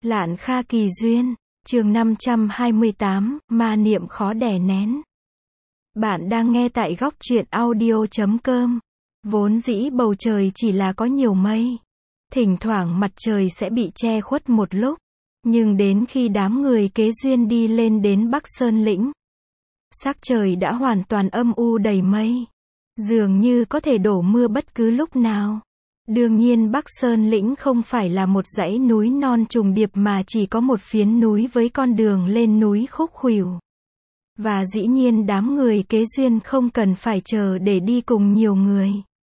Lạn Kha Kỳ Duyên, chương 528, ma niệm khó đè nén. Bạn đang nghe tại góc truyện audio.com. Vốn dĩ bầu trời chỉ là có nhiều mây. Thỉnh thoảng mặt trời sẽ bị che khuất một lúc. Nhưng đến khi đám người kế duyên đi lên đến Bắc Sơn Lĩnh, sắc trời đã hoàn toàn âm u đầy mây. Dường như có thể đổ mưa bất cứ lúc nào. Đương nhiên Bắc Sơn Lĩnh không phải là một dãy núi non trùng điệp mà chỉ có một phiến núi với con đường lên núi khúc khuỷu. Và dĩ nhiên đám người kế duyên không cần phải chờ để đi cùng nhiều người.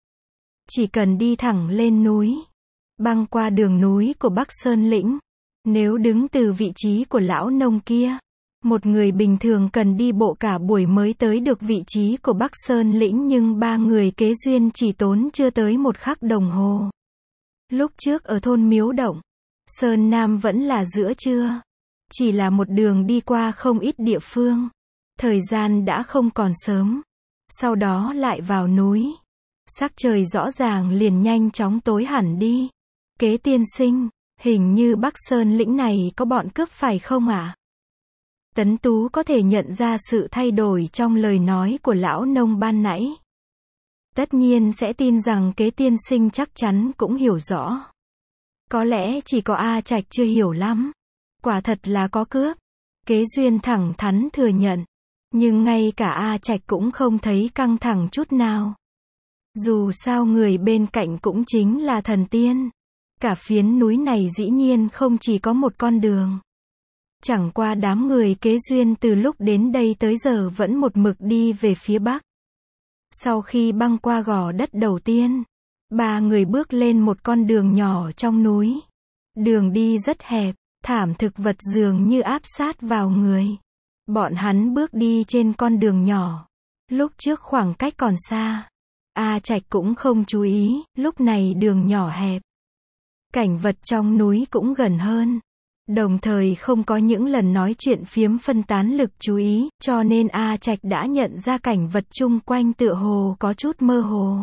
Chỉ cần đi thẳng lên núi, băng qua đường núi của Bắc Sơn Lĩnh. Nếu đứng từ vị trí của lão nông kia, một người bình thường cần đi bộ cả buổi mới tới được vị trí của Bắc Sơn Lĩnh, nhưng ba người kế duyên chỉ tốn chưa tới 1 khắc đồng hồ. Lúc trước ở thôn Miếu Động, Sơn Nam vẫn là giữa trưa. Chỉ là một đường đi qua không ít địa phương. Thời gian đã không còn sớm. Sau đó lại vào núi. Sắc trời rõ ràng liền nhanh chóng tối hẳn đi. Kế tiên sinh, hình như Bắc Sơn Lĩnh này có bọn cướp phải không ạ? Tấn Tú có thể nhận ra sự thay đổi trong lời nói của lão nông ban nãy. Tất nhiên sẽ tin rằng kế tiên sinh chắc chắn cũng hiểu rõ. Có lẽ chỉ có A Trạch chưa hiểu lắm. Quả thật là có cướp. Kế duyên thẳng thắn thừa nhận. Nhưng ngay cả A Trạch cũng không thấy căng thẳng chút nào. Dù sao người bên cạnh cũng chính là thần tiên. Cả phiến núi này dĩ nhiên không chỉ có một con đường. Chẳng qua đám người kế duyên từ lúc đến đây tới giờ vẫn một mực đi về phía bắc. Sau khi băng qua gò đất đầu tiên, ba người bước lên một con đường nhỏ trong núi. Đường đi rất hẹp, thảm thực vật dường như áp sát vào người. Bọn hắn bước đi trên con đường nhỏ. Lúc trước khoảng cách còn xa. A Trạch cũng không chú ý, lúc này đường nhỏ hẹp. Cảnh vật trong núi cũng gần hơn. Đồng thời không có những lần nói chuyện phiếm phân tán lực chú ý, cho nên A Trạch đã nhận ra cảnh vật chung quanh tựa hồ có chút mơ hồ.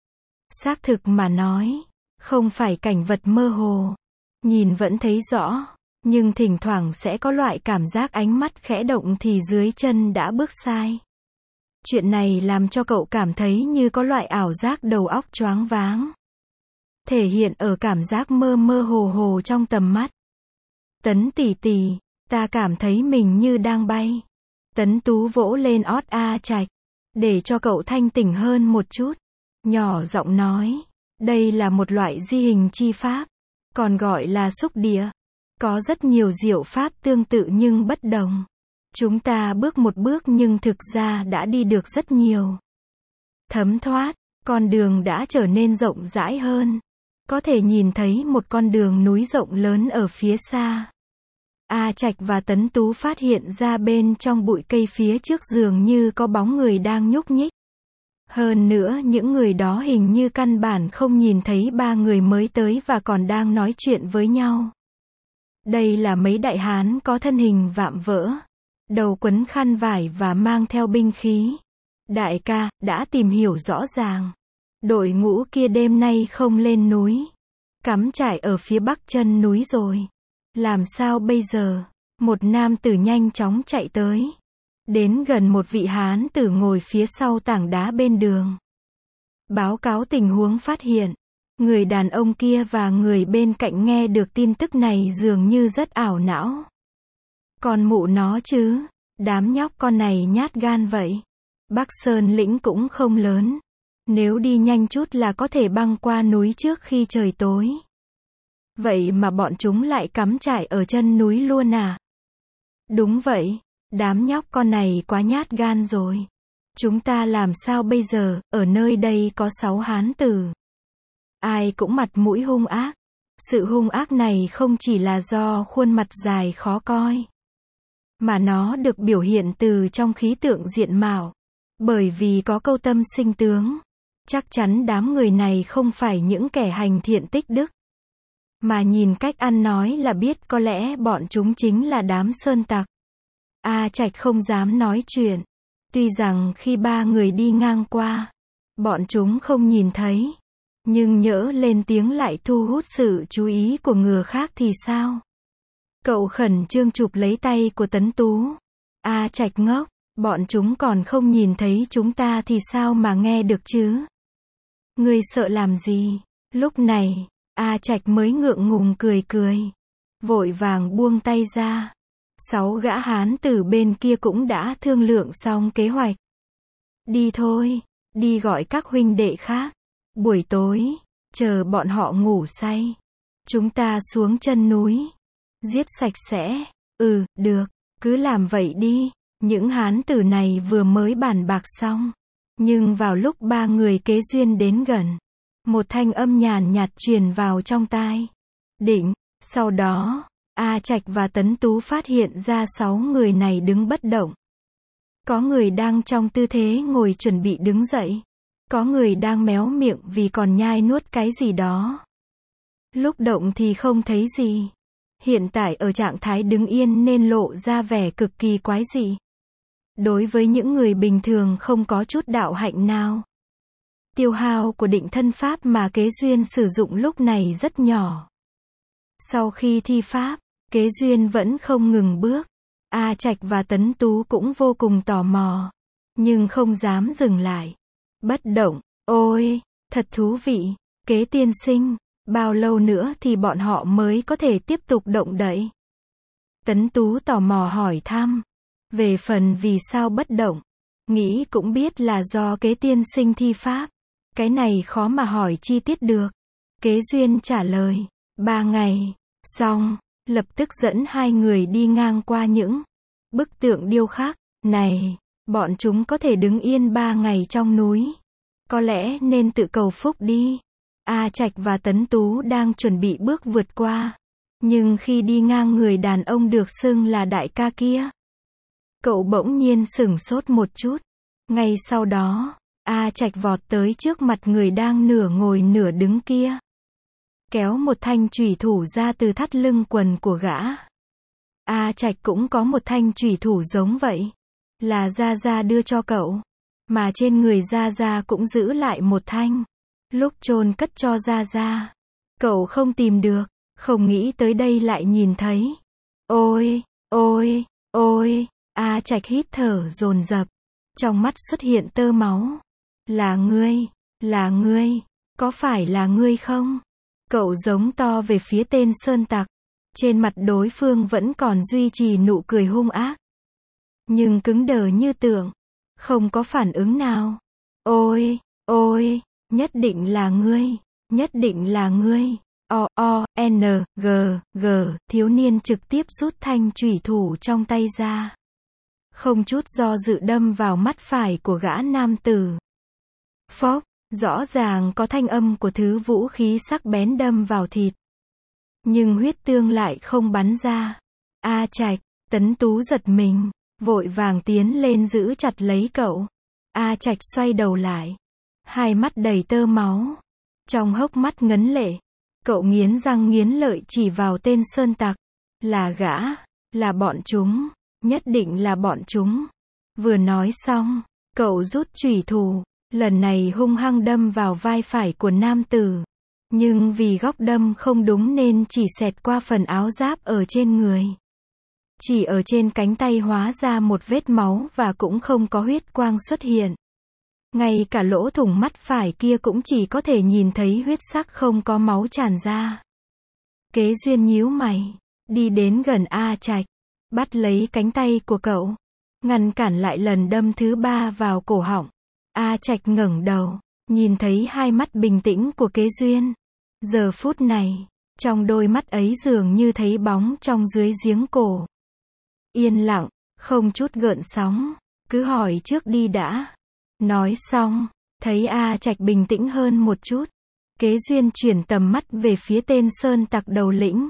Xác thực mà nói, không phải cảnh vật mơ hồ. Nhìn vẫn thấy rõ, nhưng thỉnh thoảng sẽ có loại cảm giác ánh mắt khẽ động thì dưới chân đã bước sai. Chuyện này làm cho cậu cảm thấy như có loại ảo giác đầu óc choáng váng. Thể hiện ở cảm giác mơ mơ hồ hồ trong tầm mắt. Tấn tỷ tỷ, ta cảm thấy mình như đang bay. Tấn Tú vỗ lên ót A Trạch, để cho cậu thanh tỉnh hơn một chút. Nhỏ giọng nói, đây là một loại di hình chi pháp, còn gọi là xúc địa. Có rất nhiều diệu pháp tương tự nhưng bất đồng. Chúng ta bước một bước nhưng thực ra đã đi được rất nhiều. Thấm thoát, con đường đã trở nên rộng rãi hơn. Có thể nhìn thấy một con đường núi rộng lớn ở phía xa. A Trạch và Tấn Tú phát hiện ra bên trong bụi cây phía trước dường như có bóng người đang nhúc nhích. Hơn nữa những người đó hình như căn bản không nhìn thấy ba người mới tới và còn đang nói chuyện với nhau. Đây là mấy đại hán có thân hình vạm vỡ, đầu quấn khăn vải và mang theo binh khí. Đại ca, đã tìm hiểu rõ ràng. Đội ngũ kia đêm nay không lên núi. Cắm trại ở phía bắc chân núi rồi. Làm sao bây giờ? Một nam tử nhanh chóng chạy tới. Đến gần một vị hán tử ngồi phía sau tảng đá bên đường. Báo cáo tình huống phát hiện. Người đàn ông kia và người bên cạnh nghe được tin tức này dường như rất ảo não. Còn mụ nó chứ, đám nhóc con này nhát gan vậy. Bắc Sơn Lĩnh cũng không lớn. Nếu đi nhanh chút là có thể băng qua núi trước khi trời tối. Vậy mà bọn chúng lại cắm trại ở chân núi luôn à? Đúng vậy, đám nhóc con này quá nhát gan rồi. Chúng ta làm sao bây giờ, ở nơi đây có 6 hán tử. Ai cũng mặt mũi hung ác. Sự hung ác này không chỉ là do khuôn mặt dài khó coi, mà nó được biểu hiện từ trong khí tượng diện mạo. Bởi vì có câu tâm sinh tướng. Chắc chắn đám người này không phải những kẻ hành thiện tích đức. Mà nhìn cách ăn nói là biết có lẽ bọn chúng chính là đám sơn tặc. A Trạch không dám nói chuyện. Tuy rằng khi ba người đi ngang qua, bọn chúng không nhìn thấy. Nhưng nhỡ lên tiếng lại thu hút sự chú ý của người khác thì sao? Cậu khẩn trương chụp lấy tay của Tấn Tú. A Trạch ngốc, bọn chúng còn không nhìn thấy chúng ta thì sao mà nghe được chứ? Ngươi sợ làm gì? Lúc này, A Trạch mới ngượng ngùng cười cười. Vội vàng buông tay ra. 6 gã hán tử bên kia cũng đã thương lượng xong kế hoạch. Đi thôi, đi gọi các huynh đệ khác. Buổi tối, chờ bọn họ ngủ say, chúng ta xuống chân núi, giết sạch sẽ. Được, cứ làm vậy đi. Những hán tử này vừa mới bàn bạc xong. Nhưng vào lúc 3 người kế duyên đến gần, một thanh âm nhàn nhạt truyền vào trong tai. Định, sau đó, A Trạch và Tấn Tú phát hiện ra 6 người này đứng bất động. Có người đang trong tư thế ngồi chuẩn bị đứng dậy. Có người đang méo miệng vì còn nhai nuốt cái gì đó. Lúc động thì không thấy gì. Hiện tại ở trạng thái đứng yên nên lộ ra vẻ cực kỳ quái dị. Đối với những người bình thường không có chút đạo hạnh nào. Tiêu hao của định thân pháp mà kế duyên sử dụng lúc này rất nhỏ. Sau khi thi pháp, kế duyên vẫn không ngừng bước. A Trạch và Tấn Tú cũng vô cùng tò mò. Nhưng không dám dừng lại. Bất động, ôi, thật thú vị. Kế tiên sinh, bao lâu nữa thì bọn họ mới có thể tiếp tục động đậy? Tấn Tú tò mò hỏi thăm. Về phần vì sao bất động, nghĩ cũng biết là do kế tiên sinh thi pháp. Cái này khó mà hỏi chi tiết được. Kế duyên trả lời, 3 ngày. Xong, lập tức dẫn 2 người đi ngang qua những bức tượng điêu khắc. Này, bọn chúng có thể đứng yên 3 ngày trong núi. Có lẽ nên tự cầu phúc đi. A Trạch và Tấn Tú đang chuẩn bị bước vượt qua. Nhưng khi đi ngang người đàn ông được xưng là đại ca kia, cậu bỗng nhiên sửng sốt một chút. Ngay sau đó, A Trạch vọt tới trước mặt người đang nửa ngồi nửa đứng kia. Kéo một thanh chủy thủ ra từ thắt lưng quần của gã. A Trạch cũng có một thanh chủy thủ giống vậy. Là Gia Gia đưa cho cậu. Mà trên người Gia Gia cũng giữ lại một thanh. Lúc chôn cất cho Gia Gia, cậu không tìm được. Không nghĩ tới đây lại nhìn thấy. Ôi, ôi, ôi. A Trạch hít thở dồn dập. Trong mắt xuất hiện tơ máu. Là ngươi, có phải là ngươi không? Cậu giống to về phía tên sơn tặc. Trên mặt đối phương vẫn còn duy trì nụ cười hung ác. Nhưng cứng đờ như tượng. Không có phản ứng nào. Ôi, ôi, nhất định là ngươi, nhất định là ngươi. N, G, thiếu niên trực tiếp rút thanh chủy thủ trong tay ra. Không chút do dự đâm vào mắt phải của gã nam tử. Phốc, rõ ràng có thanh âm của thứ vũ khí sắc bén đâm vào thịt. Nhưng huyết tương lại không bắn ra. A Trạch, Tấn Tú giật mình, vội vàng tiến lên giữ chặt lấy cậu. A Trạch xoay đầu lại. Hai mắt đầy tơ máu. Trong hốc mắt ngấn lệ. Cậu nghiến răng nghiến lợi chỉ vào tên sơn tặc. Là gã, là bọn chúng, nhất định là bọn chúng. Vừa nói xong, cậu rút chủy thủ, lần này hung hăng đâm vào vai phải của nam tử. Nhưng vì góc đâm không đúng nên chỉ xẹt qua phần áo giáp ở trên người. Chỉ ở trên cánh tay hóa ra một vết máu và cũng không có huyết quang xuất hiện. Ngay cả lỗ thủng mắt phải kia cũng chỉ có thể nhìn thấy huyết sắc không có máu tràn ra. Kế duyên nhíu mày, đi đến gần A Trạch, bắt lấy cánh tay của cậu, ngăn cản lại lần đâm thứ 3 vào cổ họng. A Trạch ngẩng đầu, nhìn thấy hai mắt bình tĩnh của kế duyên. Giờ phút này, trong đôi mắt ấy dường như thấy bóng trong dưới giếng cổ. Yên lặng, không chút gợn sóng, cứ hỏi trước đi đã. Nói xong, thấy A Trạch bình tĩnh hơn một chút. Kế duyên chuyển tầm mắt về phía tên sơn tặc đầu lĩnh.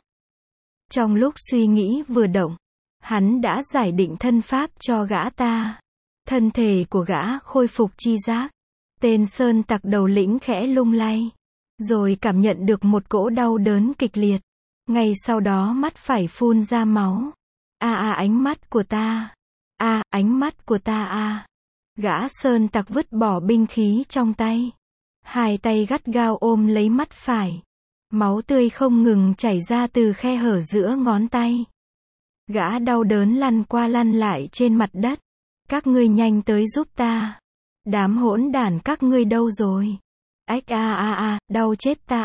Trong lúc suy nghĩ vừa động, hắn đã giải định thân pháp cho gã ta. Thân thể của gã khôi phục chi giác. Tên sơn tặc đầu lĩnh khẽ lung lay. Rồi cảm nhận được một cỗ đau đớn kịch liệt. Ngay sau đó mắt phải phun ra máu. Ánh mắt của ta. Ánh mắt của ta. Gã sơn tặc vứt bỏ binh khí trong tay. Hai tay gắt gao ôm lấy mắt phải. Máu tươi không ngừng chảy ra từ khe hở giữa ngón tay. Gã đau đớn lăn qua lăn lại trên mặt đất. Các ngươi nhanh tới giúp ta. Đám hỗn đản các ngươi đâu rồi? Ách đau chết ta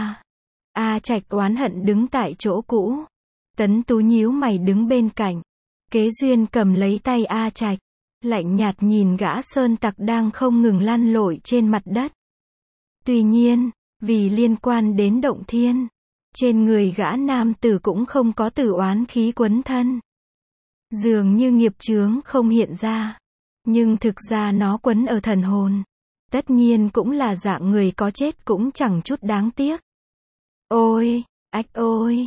A Trạch oán hận đứng tại chỗ cũ. Tấn Tú nhíu mày đứng bên cạnh. Kế Duyên cầm lấy tay A Trạch, lạnh nhạt nhìn gã sơn tặc đang không ngừng lăn lội trên mặt đất. Tuy nhiên, vì liên quan đến động thiên, trên người gã nam tử cũng không có tử oán khí quấn thân. Dường như nghiệp chướng không hiện ra, nhưng thực ra nó quấn ở thần hồn. Tất nhiên cũng là dạng người có chết cũng chẳng chút đáng tiếc. Ôi, ách ôi,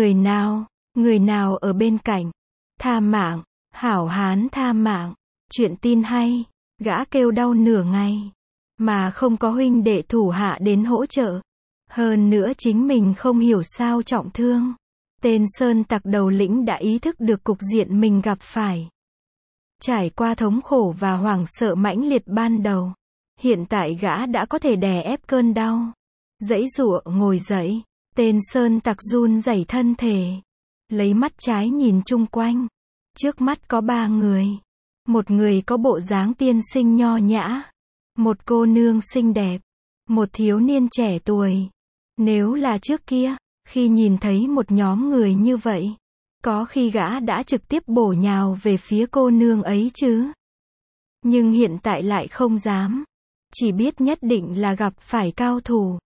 người nào ở bên cạnh? Tha mạng, hảo hán tha mạng. Chuyện tin hay, gã kêu đau nửa ngày, mà không có huynh đệ thủ hạ đến hỗ trợ. Hơn nữa chính mình không hiểu sao trọng thương. Tên sơn tặc đầu lĩnh đã ý thức được cục diện mình gặp phải. Trải qua thống khổ và hoảng sợ mãnh liệt ban đầu, hiện tại gã đã có thể đè ép cơn đau. Giãy giụa ngồi dậy, tên sơn tặc run rẩy thân thể, lấy mắt trái nhìn chung quanh. Trước mắt có 3 người. Một người có bộ dáng tiên sinh nho nhã, một cô nương xinh đẹp, một thiếu niên trẻ tuổi. Nếu là trước kia, khi nhìn thấy một nhóm người như vậy, có khi gã đã trực tiếp bổ nhào về phía cô nương ấy chứ. Nhưng hiện tại lại không dám. Chỉ biết nhất định là gặp phải cao thủ.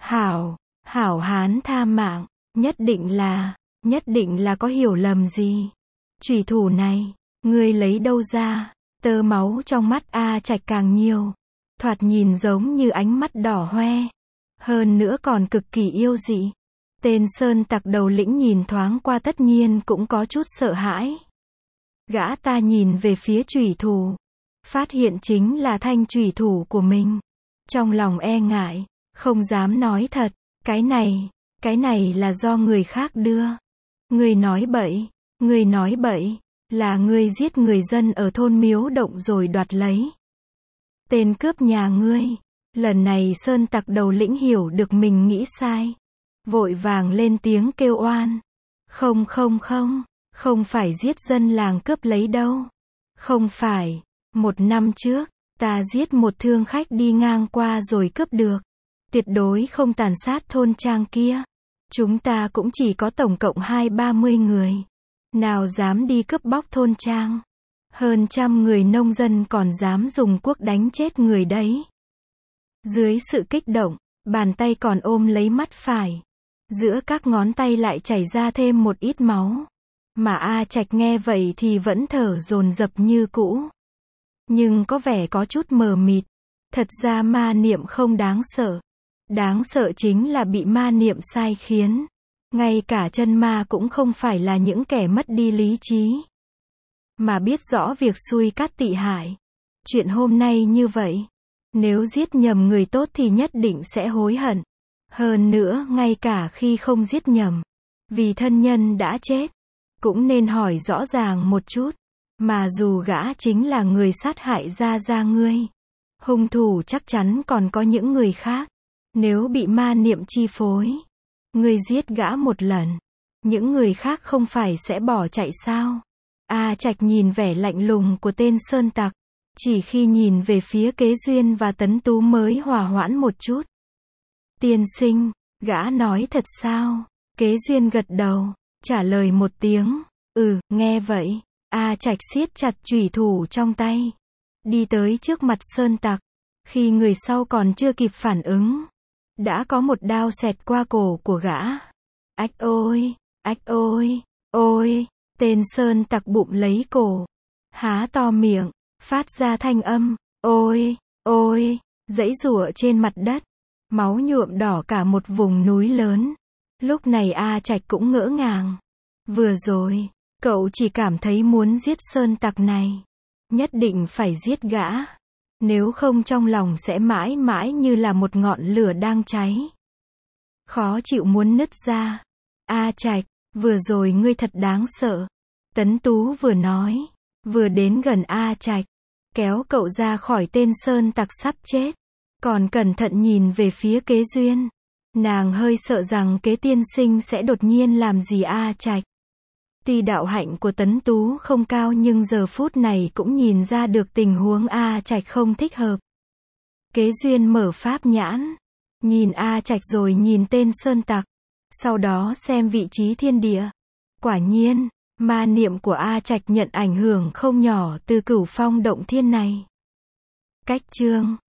Hảo hán tha mạng, nhất định là có hiểu lầm gì. Chủy thủ này, ngươi lấy đâu ra? Tơ máu trong mắt A Trạch càng nhiều, thoạt nhìn giống như ánh mắt đỏ hoe, hơn nữa còn cực kỳ yêu dị. Tên sơn tặc đầu lĩnh nhìn thoáng qua tất nhiên cũng có chút sợ hãi. Gã ta nhìn về phía chủy thủ, phát hiện chính là thanh chủy thủ của mình. Trong lòng e ngại, không dám nói thật, cái này là do người khác đưa. Ngươi nói bậy, là ngươi giết người dân ở thôn Miếu Động rồi đoạt lấy. Tên cướp nhà ngươi. Lần này sơn tặc đầu lĩnh hiểu được mình nghĩ sai, vội vàng lên tiếng kêu oan. Không phải giết dân làng cướp lấy đâu. Không phải, 1 năm trước, ta giết một thương khách đi ngang qua rồi cướp được. Tuyệt đối không tàn sát thôn trang kia. Chúng ta cũng chỉ có tổng cộng 20-30 người. Nào dám đi cướp bóc thôn trang. Hơn 100 người nông dân còn dám dùng cuốc đánh chết người đấy. Dưới sự kích động, bàn tay còn ôm lấy mắt phải. Giữa các ngón tay lại chảy ra thêm một ít máu. Mà A Trạch nghe vậy thì vẫn thở dồn dập như cũ. Nhưng có vẻ có chút mờ mịt. Thật ra ma niệm không đáng sợ. Đáng sợ chính là bị ma niệm sai khiến. Ngay cả chân ma cũng không phải là những kẻ mất đi lý trí, mà biết rõ việc xui cát tị hại. Chuyện hôm nay như vậy, nếu giết nhầm người tốt thì nhất định sẽ hối hận. Hơn nữa ngay cả khi không giết nhầm, vì thân nhân đã chết, cũng nên hỏi rõ ràng một chút. Mà dù gã chính là người sát hại gia ngươi, hung thủ chắc chắn còn có những người khác. Nếu bị ma niệm chi phối, ngươi giết gã một lần, những người khác không phải sẽ bỏ chạy sao? A Trạch nhìn vẻ lạnh lùng của tên sơn tặc, chỉ khi nhìn về phía Kế Duyên và Tấn Tú mới hòa hoãn một chút. Tiên sinh, gã nói thật sao? Kế Duyên gật đầu, trả lời một tiếng, nghe vậy. A Trạch siết chặt chủy thủ trong tay, đi tới trước mặt sơn tặc. Khi người sau còn chưa kịp phản ứng, đã có một đao xẹt qua cổ của gã. Ách ôi, tên sơn tặc bụm lấy cổ, há to miệng, phát ra thanh âm, ôi, giãy giụa trên mặt đất, máu nhuộm đỏ cả một vùng núi lớn. Lúc này A Trạch cũng ngỡ ngàng. Vừa rồi, cậu chỉ cảm thấy muốn giết sơn tặc này, nhất định phải giết gã. Nếu không trong lòng sẽ mãi mãi như là một ngọn lửa đang cháy, khó chịu muốn nứt ra. A Trạch, vừa rồi ngươi thật đáng sợ. Tấn Tú vừa nói, vừa đến gần A Trạch, kéo cậu ra khỏi tên sơn tặc sắp chết, còn cẩn thận nhìn về phía Kế Duyên. Nàng hơi sợ rằng Kế tiên sinh sẽ đột nhiên làm gì A Trạch. Tuy đạo hạnh của Tấn Tú không cao nhưng giờ phút này cũng nhìn ra được tình huống A Trạch không thích hợp. Kế duyên mở pháp nhãn, nhìn A Trạch rồi nhìn tên sơn tặc, sau đó xem vị trí thiên địa. Quả nhiên, ma niệm của A Trạch nhận ảnh hưởng không nhỏ từ Cửu Phong động thiên này. Cách chương